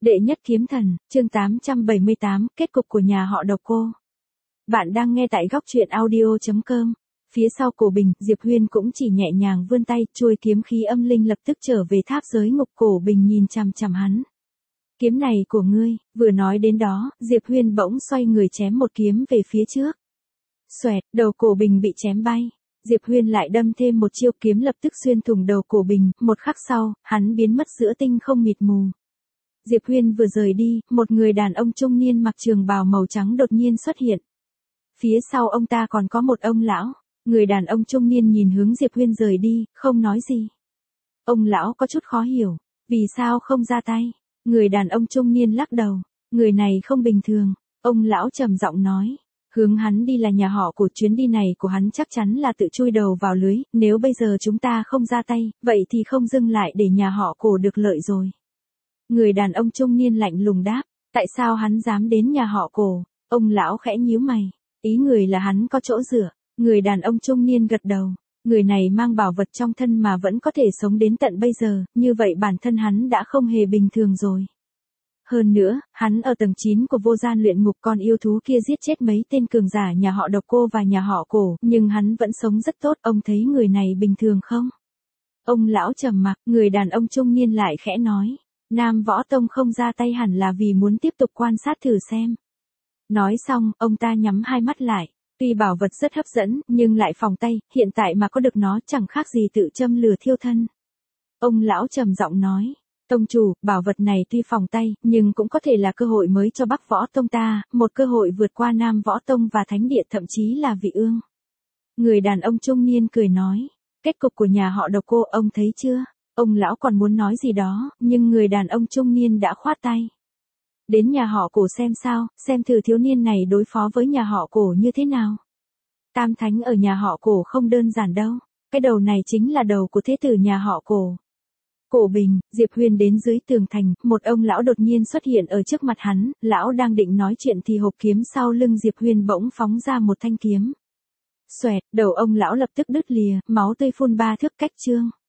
Đệ nhất kiếm thần, chương 878, kết cục của nhà họ Độc Cô. Bạn đang nghe tại góc truyện audio.com. Phía sau Cổ Bình, Diệp Huyên cũng chỉ nhẹ nhàng vươn tay, chuôi kiếm khí âm linh lập tức trở về tháp giới ngục. Cổ Bình nhìn chằm chằm hắn. Kiếm này của ngươi, vừa nói đến đó, Diệp Huyên bỗng xoay người chém một kiếm về phía trước. Xoẹt, đầu Cổ Bình bị chém bay. Diệp Huyên lại đâm thêm một chiêu, kiếm lập tức xuyên thủng đầu Cổ Bình, một khắc sau, hắn biến mất giữa tinh không mịt mù. Diệp Huyên vừa rời đi, một người đàn ông trung niên mặc trường bào màu trắng đột nhiên xuất hiện. Phía sau ông ta còn có một ông lão. Người đàn ông trung niên nhìn hướng Diệp Huyên rời đi, không nói gì. Ông lão có chút khó hiểu, vì sao không ra tay. Người đàn ông trung niên lắc đầu, người này không bình thường. Ông lão trầm giọng nói, hướng hắn đi là nhà họ Cổ, chuyến đi này của hắn chắc chắn là tự chui đầu vào lưới, nếu bây giờ chúng ta không ra tay, vậy thì không dừng lại để nhà họ Cổ được lợi rồi. Người đàn ông trung niên lạnh lùng đáp, tại sao hắn dám đến nhà họ Cổ? Ông lão khẽ nhíu mày, ý người là hắn có chỗ dựa. Người đàn ông trung niên gật đầu, người này mang bảo vật trong thân mà vẫn có thể sống đến tận bây giờ, như vậy bản thân hắn đã không hề bình thường rồi. Hơn nữa, hắn ở tầng 9 của vô gian luyện ngục, con yêu thú kia giết chết mấy tên cường giả nhà họ Độc Cô và nhà họ Cổ, nhưng hắn vẫn sống rất tốt, ông thấy người này bình thường không? Ông lão trầm mặc, người đàn ông trung niên lại khẽ nói, Nam Võ Tông không ra tay hẳn là vì muốn tiếp tục quan sát thử xem. Nói xong, ông ta nhắm hai mắt lại. Tuy bảo vật rất hấp dẫn, nhưng lại phòng tay, hiện tại mà có được nó chẳng khác gì tự châm lửa thiêu thân. Ông lão trầm giọng nói, tông chủ, bảo vật này tuy phòng tay, nhưng cũng có thể là cơ hội mới cho Bắc Võ Tông ta, một cơ hội vượt qua Nam Võ Tông và Thánh Địa, thậm chí là Vị Ương. Người đàn ông trung niên cười nói, kết cục của nhà họ Độc Cô ông thấy chưa? Ông lão còn muốn nói gì đó, nhưng người đàn ông trung niên đã khoát tay. Đến nhà họ Cổ xem sao, xem thử thiếu niên này đối phó với nhà họ Cổ như thế nào. Tam thánh ở nhà họ Cổ không đơn giản đâu, cái đầu này chính là đầu của thế tử nhà họ Cổ. Cổ Bình, Diệp Huyên đến dưới tường thành, một ông lão đột nhiên xuất hiện ở trước mặt hắn, lão đang định nói chuyện thì hộp kiếm sau lưng Diệp Huyên bỗng phóng ra một thanh kiếm. Xoẹt, đầu ông lão lập tức đứt lìa, máu tươi phun ba thước cách chương.